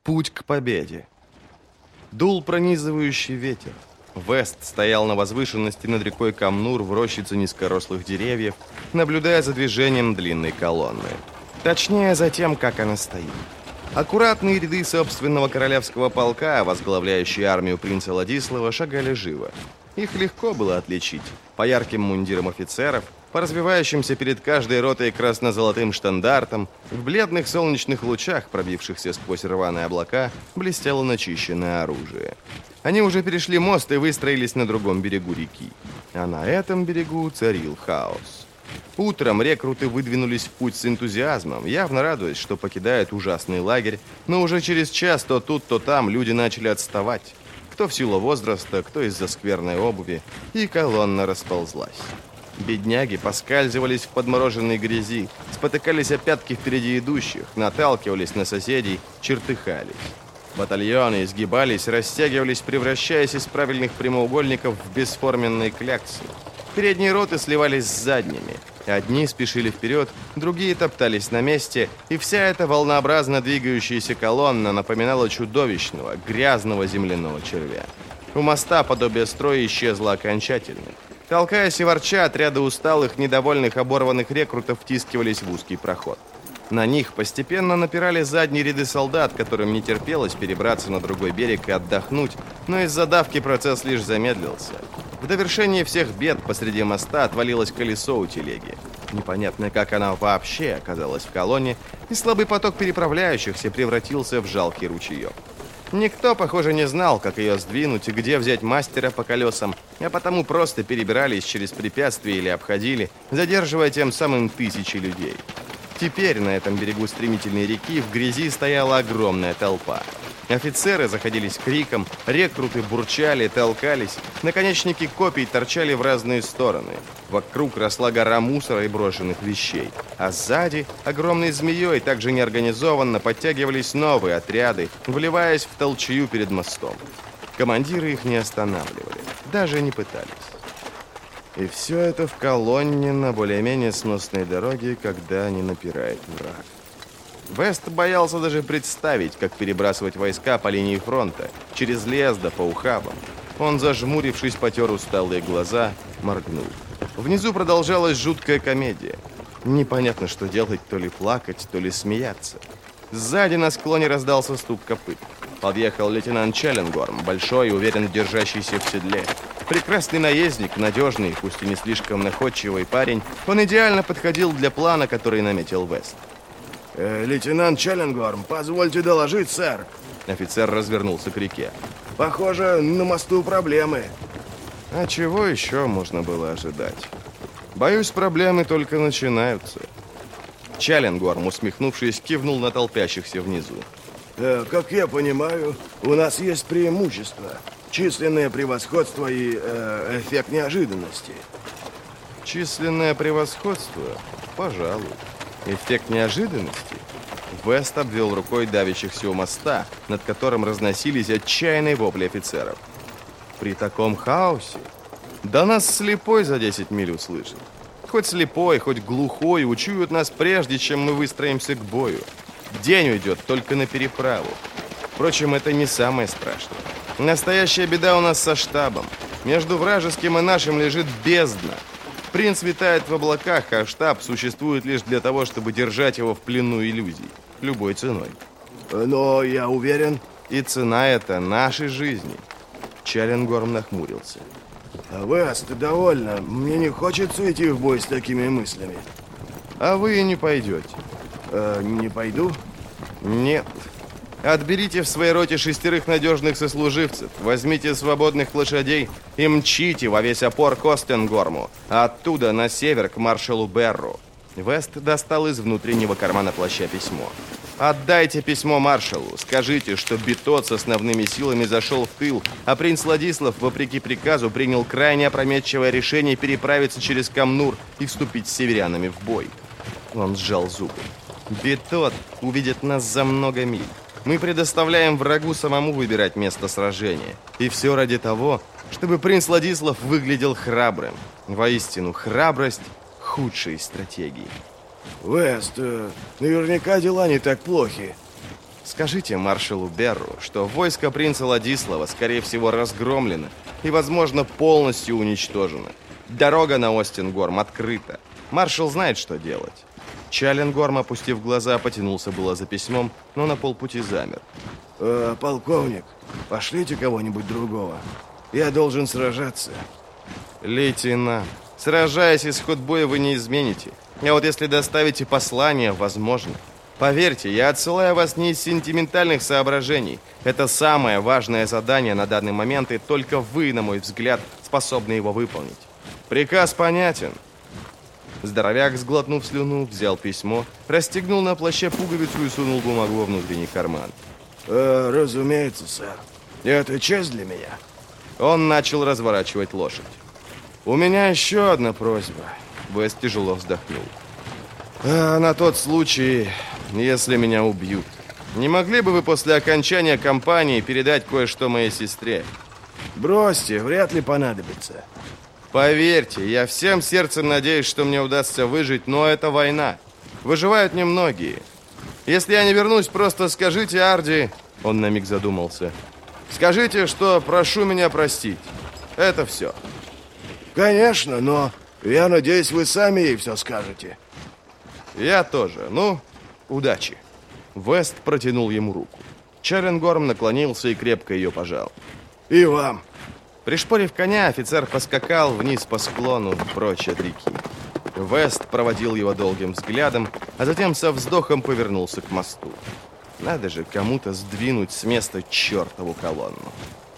Путь к победе. Дул пронизывающий ветер. Вест стоял на возвышенности над рекой Камнур в рощице низкорослых деревьев, наблюдая за движением длинной колонны. Точнее, за тем, как она стоит. Аккуратные ряды собственного королевского полка, возглавляющие армию принца Ладислава, шагали живо. Их легко было отличить по ярким мундирам офицеров, по развивающимся перед каждой ротой красно-золотым штандартам, в бледных солнечных лучах, пробившихся сквозь рваные облака, блестело начищенное оружие. Они уже перешли мост и выстроились на другом берегу реки. А на этом берегу царил хаос. Утром рекруты выдвинулись в путь с энтузиазмом, явно радуясь, что покидают ужасный лагерь, но уже через час то тут, то там люди начали отставать. Кто в силу возраста, кто из-за скверной обуви, и колонна расползлась. Бедняги поскальзывались в подмороженной грязи, спотыкались о пятки впереди идущих, наталкивались на соседей, чертыхались. Батальоны изгибались, растягивались, превращаясь из правильных прямоугольников в бесформенные кляксы. Передние роты сливались с задними. Одни спешили вперед, другие топтались на месте, и вся эта волнообразно двигающаяся колонна напоминала чудовищного, грязного земляного червя. У моста подобие строя исчезло окончательно. Толкаясь и ворча, отряды усталых, недовольных, оборванных рекрутов втискивались в узкий проход. На них постепенно напирали задние ряды солдат, которым не терпелось перебраться на другой берег и отдохнуть, но из-за давки процесс лишь замедлился. В довершение всех бед посреди моста отвалилось колесо у телеги. Непонятно, как она вообще оказалась в колонне, и слабый поток переправляющихся превратился в жалкий ручеек. Никто, похоже, не знал, как ее сдвинуть и где взять мастера по колесам, а потому просто перебирались через препятствия или обходили, задерживая тем самым тысячи людей. Теперь на этом берегу стремительной реки в грязи стояла огромная толпа. Офицеры заходились криком, рекруты бурчали, толкались, наконечники копий торчали в разные стороны. Вокруг росла гора мусора и брошенных вещей. А сзади, огромной змеей, также неорганизованно подтягивались новые отряды, вливаясь в толчью перед мостом. Командиры их не останавливали, даже не пытались. И все это в колонне на более-менее сносной дороге, когда не напирает враг. Вест боялся даже представить, как перебрасывать войска по линии фронта, через лес да по ухабам. Он, зажмурившись, потер усталые глаза, моргнул. Внизу продолжалась жуткая комедия. Непонятно, что делать, то ли плакать, то ли смеяться. Сзади на склоне раздался стук копыт. Подъехал лейтенант Челленгорм, большой и уверенно держащийся в седле. Прекрасный наездник, надежный, пусть и не слишком находчивый парень, он идеально подходил для плана, который наметил Вест. Лейтенант Челленгорм, позвольте доложить, сэр. Офицер развернулся к реке. Похоже, на мосту проблемы. А чего еще можно было ожидать? Боюсь, проблемы только начинаются. Челленгорм, усмехнувшись, кивнул на толпящихся внизу. Как я понимаю, у нас есть преимущество. Численное превосходство и эффект неожиданности. Численное превосходство? Пожалуй. Эффект неожиданности? Вест обвел рукой давящихся у моста, над которым разносились отчаянные вопли офицеров. При таком хаосе? Да нас слепой за 10 миль услышит. Хоть слепой, хоть глухой учуют нас прежде, чем мы выстроимся к бою. День уйдет только на переправу. Впрочем, это не самое страшное. Настоящая беда у нас со штабом. Между вражеским и нашим лежит бездна. Принц витает в облаках, а штаб существует лишь для того, чтобы держать его в плену иллюзий. Любой ценой. Но я уверен... И цена это нашей жизни. Челленгорм нахмурился. Вест, довольно. Мне не хочется идти в бой с такими мыслями. А вы и не пойдете. Не пойду? Нет. Отберите в своей роте 6 надежных сослуживцев, возьмите свободных лошадей и мчите во весь опор к Остенгорму, а оттуда на север к маршалу Берру. Вест достал из внутреннего кармана плаща письмо. Отдайте письмо маршалу, скажите, что Битот с основными силами зашел в тыл, а принц Ладислав, вопреки приказу, принял крайне опрометчивое решение переправиться через Камнур и вступить с северянами в бой. Он сжал зубы. Битот увидит нас за много миль. Мы предоставляем врагу самому выбирать место сражения. И все ради того, чтобы принц Ладислав выглядел храбрым. Воистину, храбрость – худшая из стратегий. Вест, наверняка дела не так плохи. Скажите маршалу Берру, что войско принца Ладислава, скорее всего, разгромлено и, возможно, полностью уничтожено. Дорога на Остингорм открыта. Маршал знает, что делать». Чалленгорм, опустив глаза, потянулся было за письмом, но на полпути замер. Полковник, пошлите кого-нибудь другого. Я должен сражаться. «Лейтенант, сражаясь, исход боя вы не измените. А вот если доставите послание, возможно. Поверьте, я отсылаю вас не из сентиментальных соображений. Это самое важное задание на данный момент, и только вы, на мой взгляд, способны его выполнить. Приказ понятен». Здоровяк, сглотнув слюну, взял письмо, расстегнул на плаще пуговицу и сунул бумагу во внутренний карман. Разумеется, сэр. Это честь для меня. Он начал разворачивать лошадь. «У меня еще одна просьба». Вест тяжело вздохнул. «На тот случай, если меня убьют. Не могли бы вы после окончания кампании передать кое-что моей сестре?» Бросьте, вряд ли понадобится. Поверьте, я всем сердцем надеюсь, что мне удастся выжить, но это война. Выживают немногие. Если я не вернусь, просто скажите Арди...» Он на миг задумался. «Скажите, что прошу меня простить. Это все». Конечно, но я надеюсь, вы сами ей все скажете. «Я тоже. Ну, удачи». Вест протянул ему руку. Чалленгорм наклонился и крепко ее пожал. И вам. Пришпорив коня, офицер поскакал вниз по склону, прочь от реки. Вест проводил его долгим взглядом, а затем со вздохом повернулся к мосту. Надо же кому-то сдвинуть с места чертову колонну.